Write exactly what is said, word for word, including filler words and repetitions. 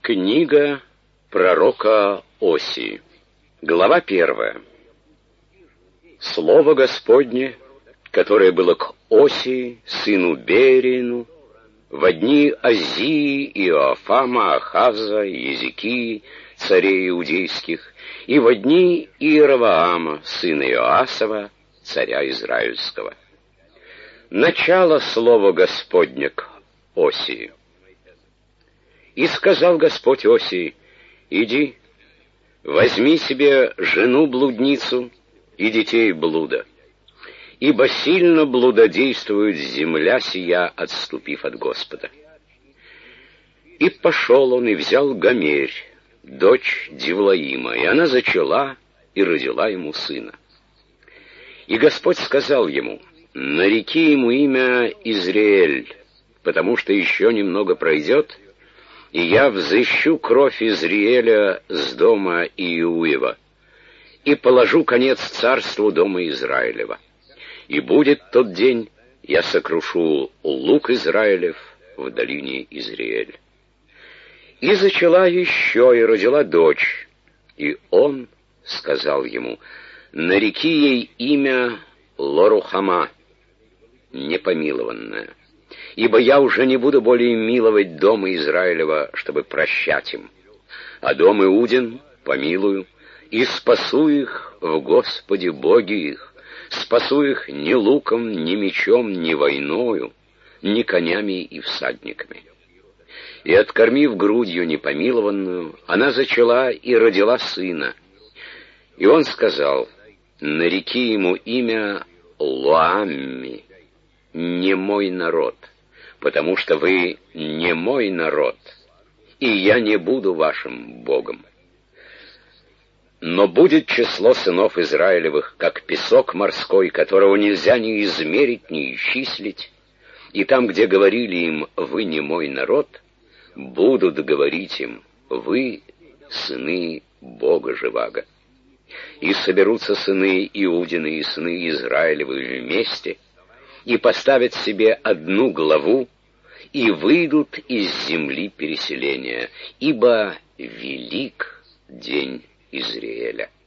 Книга пророка Осии. Глава первая. Слово Господне, которое было к Осии, сыну Берину, во дни Озии, Иоафама, Ахаза, Езекии, царей иудейских, и во дни Иеровоама, сына Иоасова, царя израильского. Начало слова Господня к Осии. И сказал Господь Осии: иди, возьми себе жену-блудницу и детей блуда, ибо сильно блудодействует земля сия, отступив от Господа. И пошел он и взял Гомерь, дочь Дивлаима, и она зачала и родила ему сына. И Господь сказал ему: нареки ему имя Изриэль, потому что еще немного пройдет, и я взыщу кровь Изриэля с дома Иуева, и положу конец царству дома Израилева. И будет тот день, я сокрушу лук Израилев в долине Изриэль. И зачала еще и родила дочь, и он сказал ему: нареки ей имя Лорухама, непомилованная, ибо я уже не буду более миловать дома Израилева, чтобы прощать им, а дом Иудин помилую, и спасу их в Господе Боге их, спасу их ни луком, ни мечом, ни войною, ни конями и всадниками. И, откормив грудью непомилованную, она зачала и родила сына. И он сказал: нареки ему имя Лоамми, не мой народ, потому что вы не мой народ, и я не буду вашим Богом. Но будет число сынов Израилевых, как песок морской, которого нельзя ни измерить, ни исчислить, и там, где говорили им: вы не мой народ, будут говорить им: вы сыны Бога живаго. И соберутся сыны Иудины и сыны Израилевы вместе, и поставят себе одну главу, и выйдут из земли переселения, ибо велик день Изриэля.